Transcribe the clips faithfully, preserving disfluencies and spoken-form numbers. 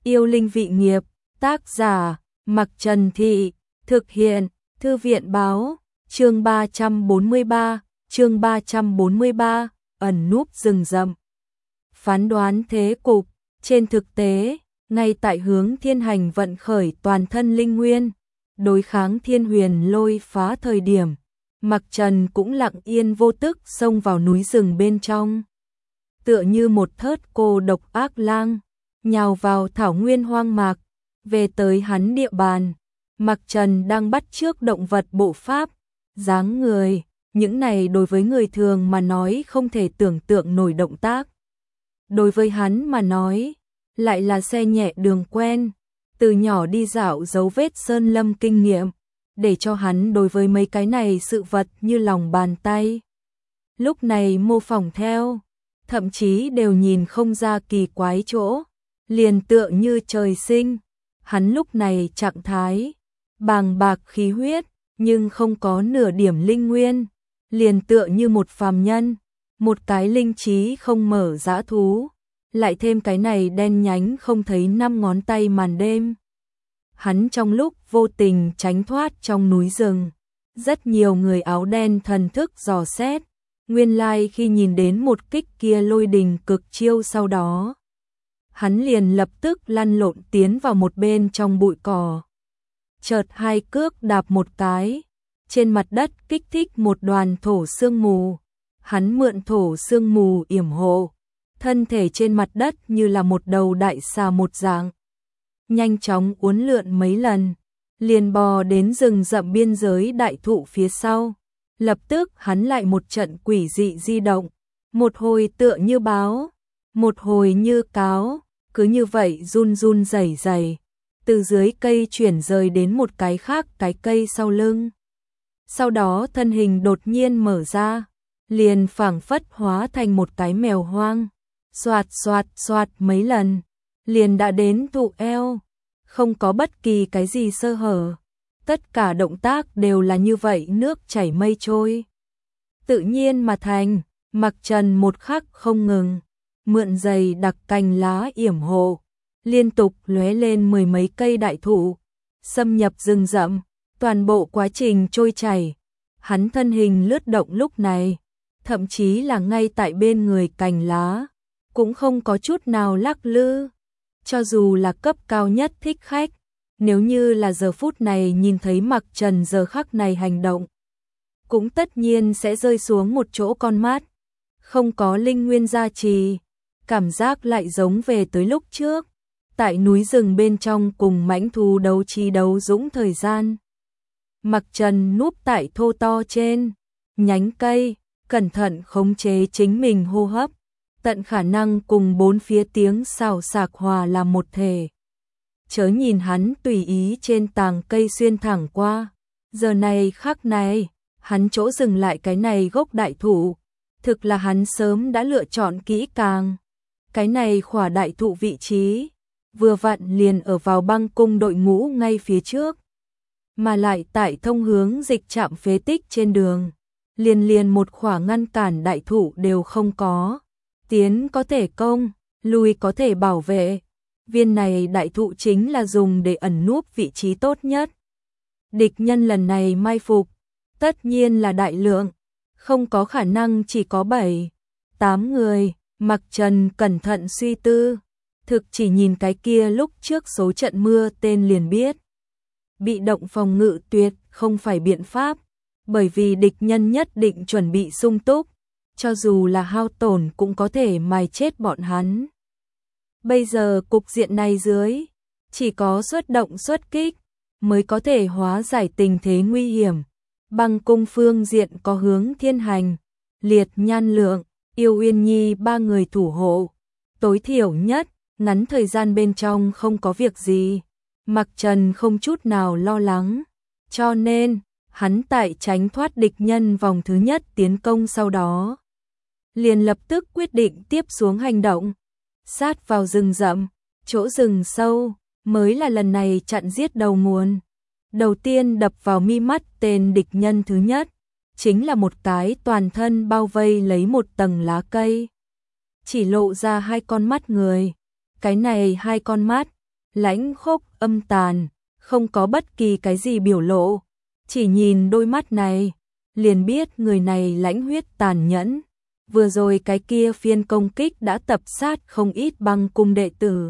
Yêu linh vị nghiệp, tác giả, Mặc Trần Thị, thực hiện, Thư viện báo, chương ba trăm bốn mươi ba, chương ba trăm bốn mươi ba, ẩn núp rừng rậm. Phán đoán thế cục, trên thực tế, ngay tại hướng Thiên Hành vận khởi toàn thân linh nguyên, đối kháng Thiên Huyền lôi phá thời điểm, Mặc Trần cũng lặng yên vô tức xông vào núi rừng bên trong. Tựa như một thớt cô độc ác lang, nhào vào thảo nguyên hoang mạc, về tới hắn địa bàn. Mặc Trần đang bắt chước động vật bộ pháp, dáng người, những này đối với người thường mà nói không thể tưởng tượng nổi động tác. Đối với hắn mà nói, lại là xe nhẹ đường quen, từ nhỏ đi dạo dấu vết sơn lâm kinh nghiệm, để cho hắn đối với mấy cái này sự vật như lòng bàn tay. Lúc này mô phỏng theo, thậm chí đều nhìn không ra kỳ quái chỗ, liền tựa như trời sinh. Hắn lúc này trạng thái bàng bạc khí huyết, nhưng không có nửa điểm linh nguyên, liền tựa như một phàm nhân, một cái linh trí không mở dã thú, lại thêm cái này đen nhánh không thấy năm ngón tay màn đêm. Hắn trong lúc vô tình tránh thoát trong núi rừng, rất nhiều người áo đen thần thức dò xét, nguyên lai khi nhìn đến một kích kia lôi đình cực chiêu sau đó, hắn liền lập tức lăn lộn tiến vào một bên trong bụi cỏ. Chợt hai cước đạp một cái, trên mặt đất kích thích một đoàn thổ sương mù, hắn mượn thổ sương mù yểm hộ, thân thể trên mặt đất như là một đầu đại xà một dạng, nhanh chóng uốn lượn mấy lần, liền bò đến rừng rậm biên giới đại thụ phía sau. Lập tức hắn lại một trận quỷ dị di động, một hồi tựa như báo, một hồi như cáo, cứ như vậy run run rẩy rẩy, từ dưới cây chuyển rời đến một cái khác cái cây sau lưng. Sau đó thân hình đột nhiên mở ra, liền phảng phất hóa thành một cái mèo hoang, xoạt xoạt xoạt mấy lần, liền đã đến thụ eo, không có bất kỳ cái gì sơ hở. Tất cả động tác đều là như vậy nước chảy mây trôi, tự nhiên mà thành. Mặc Trần một khắc không ngừng, mượn dày đặc cành lá yểm hộ, liên tục lóe lên mười mấy cây đại thụ, xâm nhập rừng rậm. Toàn bộ quá trình trôi chảy, hắn thân hình lướt động lúc này, thậm chí là ngay tại bên người cành lá, cũng không có chút nào lắc lư. Cho dù là cấp cao nhất thích khách, nếu như là giờ phút này nhìn thấy Mặc Trần giờ khắc này hành động, cũng tất nhiên sẽ rơi xuống một chỗ con mát. Không có linh nguyên gia trì, cảm giác lại giống về tới lúc trước, tại núi rừng bên trong cùng mãnh thú đấu trí đấu dũng thời gian. Mặc Trần núp tại thô to trên nhánh cây, cẩn thận khống chế chính mình hô hấp, tận khả năng cùng bốn phía tiếng xào xạc hòa làm một thể. Chớ nhìn hắn tùy ý trên tàng cây xuyên thẳng qua, giờ này khắc này, hắn chỗ dừng lại cái này gốc đại thụ, thực là hắn sớm đã lựa chọn kỹ càng. Cái này khỏa đại thụ vị trí, vừa vặn liền ở vào băng cung đội ngũ ngay phía trước, mà lại tại thông hướng dịch trạm phế tích trên đường, liền liền một khỏa ngăn cản đại thụ đều không có, tiến có thể công, lui có thể bảo vệ. Viên này đại thụ chính là dùng để ẩn núp vị trí tốt nhất. Địch nhân lần này mai phục, tất nhiên là đại lượng, không có khả năng chỉ có bảy, tám người. Mặc Trần cẩn thận suy tư, thực chỉ nhìn cái kia lúc trước số trận mưa tên liền biết. Bị động phòng ngự tuyệt không phải biện pháp, bởi vì địch nhân nhất định chuẩn bị sung túc, cho dù là hao tổn cũng có thể mài chết bọn hắn. Bây giờ cục diện này dưới, chỉ có xuất động xuất kích mới có thể hóa giải tình thế nguy hiểm. Băng cung phương diện có hướng Thiên Hành, Liệt Nhan Lượng, Yêu Uyên Nhi ba người thủ hộ, tối thiểu nhất, ngắn thời gian bên trong không có việc gì. Mặc Trần không chút nào lo lắng, cho nên, hắn tại tránh thoát địch nhân vòng thứ nhất tiến công sau đó, liền lập tức quyết định tiếp xuống hành động. Sát vào rừng rậm, chỗ rừng sâu, mới là lần này chặn giết đầu nguồn. Đầu tiên đập vào mi mắt tên địch nhân thứ nhất, chính là một cái toàn thân bao vây lấy một tầng lá cây, chỉ lộ ra hai con mắt người. Cái này hai con mắt, lãnh khốc âm tàn, không có bất kỳ cái gì biểu lộ, chỉ nhìn đôi mắt này, liền biết người này lãnh huyết tàn nhẫn. Vừa rồi cái kia phiên công kích đã tập sát không ít băng cung đệ tử.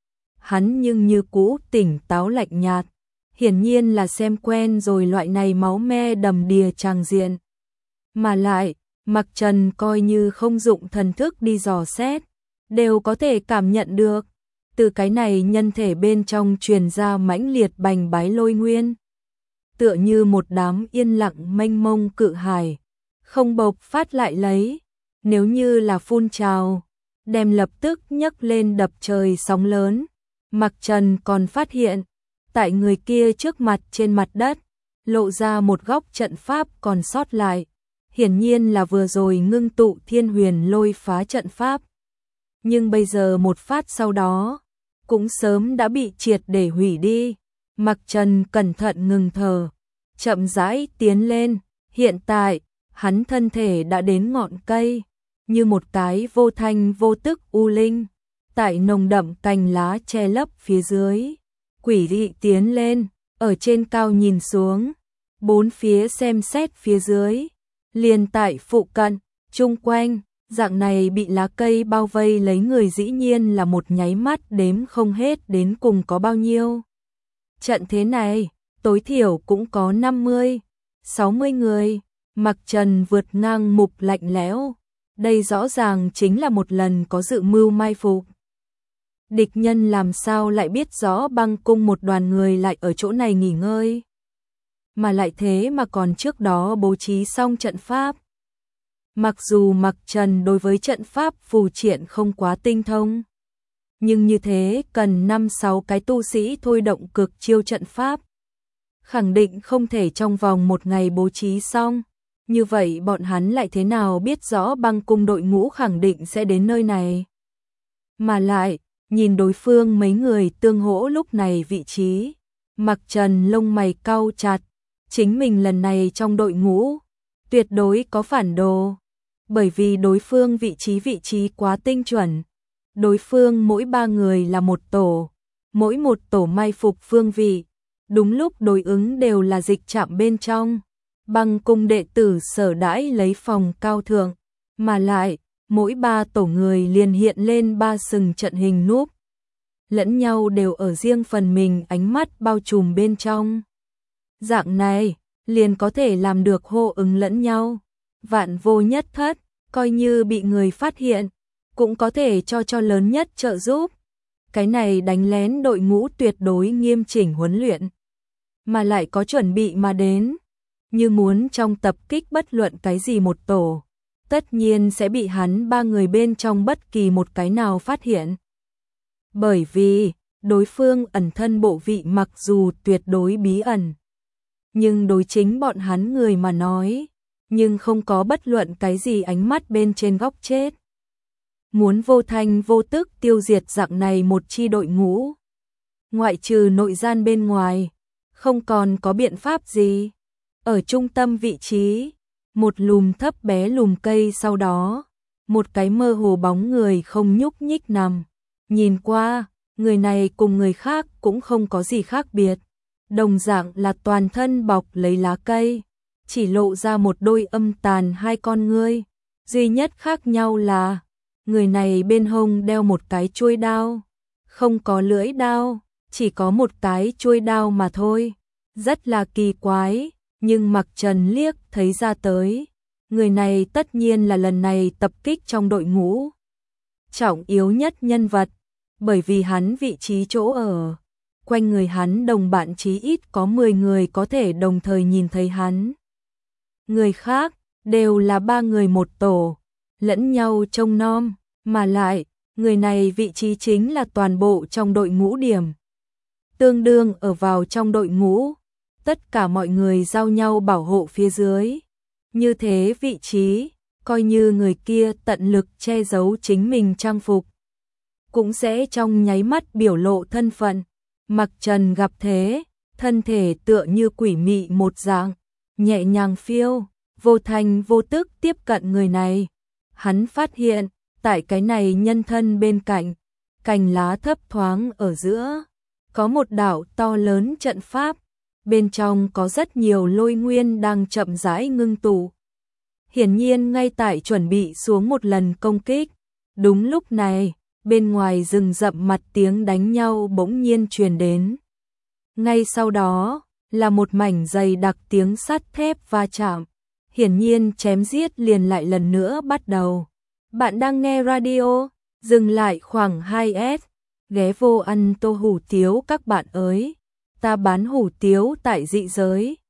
Hắn nhưng như cũ tỉnh táo lạnh nhạt, hiển nhiên là xem quen rồi loại này máu me đầm đìa tràng diện. Mà lại, Mặc Trần coi như không dụng thần thức đi dò xét, đều có thể cảm nhận được, từ cái này nhân thể bên trong truyền ra mãnh liệt bành bái lôi nguyên. Tựa như một đám yên lặng mênh mông cự hải, không bộc phát lại lấy, nếu như là phun trào, đem lập tức nhấc lên đập trời sóng lớn. Mặc Trần còn phát hiện, tại người kia trước mặt trên mặt đất, lộ ra một góc trận pháp còn sót lại, hiển nhiên là vừa rồi ngưng tụ thiên huyền lôi phá trận pháp. Nhưng bây giờ một phát sau đó, cũng sớm đã bị triệt để hủy đi. Mặc Trần cẩn thận ngừng thở, chậm rãi tiến lên, hiện tại, hắn thân thể đã đến ngọn cây, như một cái vô thanh vô tức u linh, tại nồng đậm cành lá che lấp phía dưới, quỷ dị tiến lên, ở trên cao nhìn xuống, bốn phía xem xét phía dưới, liền tại phụ cận, chung quanh, dạng này bị lá cây bao vây lấy người dĩ nhiên là một nháy mắt đếm không hết đến cùng có bao nhiêu. Trận thế này, tối thiểu cũng có năm mươi, sáu mươi người. Mặc Trần vượt ngang mục lạnh lẽo, đây rõ ràng chính là một lần có dự mưu mai phục. Địch nhân làm sao lại biết rõ băng cung một đoàn người lại ở chỗ này nghỉ ngơi, mà lại thế mà còn trước đó bố trí xong trận pháp. Mặc dù Mặc Trần đối với trận pháp phù triện không quá tinh thông, nhưng như thế cần năm sáu cái tu sĩ thôi động cực chiêu trận pháp, khẳng định không thể trong vòng một ngày bố trí xong. Như vậy bọn hắn lại thế nào biết rõ băng cung đội ngũ khẳng định sẽ đến nơi này. Mà lại, nhìn đối phương mấy người tương hỗ lúc này vị trí, Mặc Trần lông mày cau chặt, chính mình lần này trong đội ngũ, tuyệt đối có phản đồ, bởi vì đối phương vị trí vị trí quá tinh chuẩn. Đối phương mỗi ba người là một tổ, mỗi một tổ mai phục phương vị, đúng lúc đối ứng đều là dịch trạm bên trong. Băng cung đệ tử sở đãi lấy phòng cao thượng, mà lại, mỗi ba tổ người liền hiện lên ba sừng trận hình núp. Lẫn nhau đều ở riêng phần mình ánh mắt bao trùm bên trong. Dạng này, liền có thể làm được hô ứng lẫn nhau. Vạn vô nhất thất, coi như bị người phát hiện, cũng có thể cho cho lớn nhất trợ giúp. Cái này đánh lén đội ngũ tuyệt đối nghiêm chỉnh huấn luyện, mà lại có chuẩn bị mà đến. Như muốn trong tập kích bất luận cái gì một tổ, tất nhiên sẽ bị hắn ba người bên trong bất kỳ một cái nào phát hiện. Bởi vì, đối phương ẩn thân bộ vị mặc dù tuyệt đối bí ẩn, nhưng đối chính bọn hắn người mà nói, nhưng không có bất luận cái gì ánh mắt bên trên góc chết. Muốn vô thanh vô tức tiêu diệt dạng này một chi đội ngũ, ngoại trừ nội gian bên ngoài, không còn có biện pháp gì. Ở trung tâm vị trí, một lùm thấp bé lùm cây sau đó, một cái mơ hồ bóng người không nhúc nhích nằm. Nhìn qua, người này cùng người khác cũng không có gì khác biệt. Đồng dạng là toàn thân bọc lấy lá cây, chỉ lộ ra một đôi âm tàn hai con ngươi. Duy nhất khác nhau là, người này bên hông đeo một cái chuôi đao, không có lưỡi đao, chỉ có một cái chuôi đao mà thôi. Rất là kỳ quái. Nhưng Mặc Trần liếc thấy ra tới, người này tất nhiên là lần này tập kích trong đội ngũ trọng yếu nhất nhân vật, bởi vì hắn vị trí chỗ ở, quanh người hắn đồng bạn chí ít có mười người có thể đồng thời nhìn thấy hắn. Người khác đều là ba người một tổ, lẫn nhau trông nom, mà lại, người này vị trí chính là toàn bộ trong đội ngũ điểm. Tương đương ở vào trong đội ngũ, tất cả mọi người giao nhau bảo hộ phía dưới. Như thế vị trí, coi như người kia tận lực che giấu chính mình trang phục, cũng sẽ trong nháy mắt biểu lộ thân phận. Mặc Trần gặp thế, thân thể tựa như quỷ mị một dạng, nhẹ nhàng phiêu, vô thanh vô tức tiếp cận người này. Hắn phát hiện, tại cái này nhân thân bên cạnh, cành lá thấp thoáng ở giữa, có một đảo to lớn trận pháp, bên trong có rất nhiều lôi nguyên đang chậm rãi ngưng tụ. Hiển nhiên ngay tại chuẩn bị xuống một lần công kích. Đúng lúc này, bên ngoài rừng rậm mặt tiếng đánh nhau bỗng nhiên truyền đến. Ngay sau đó, là một mảnh dày đặc tiếng sắt thép va chạm. Hiển nhiên chém giết liền lại lần nữa bắt đầu. Bạn đang nghe radio, dừng lại khoảng hai S, ghé vô ăn tô hủ tiếu các bạn ơi. Ta bán hủ tiếu tại dị giới.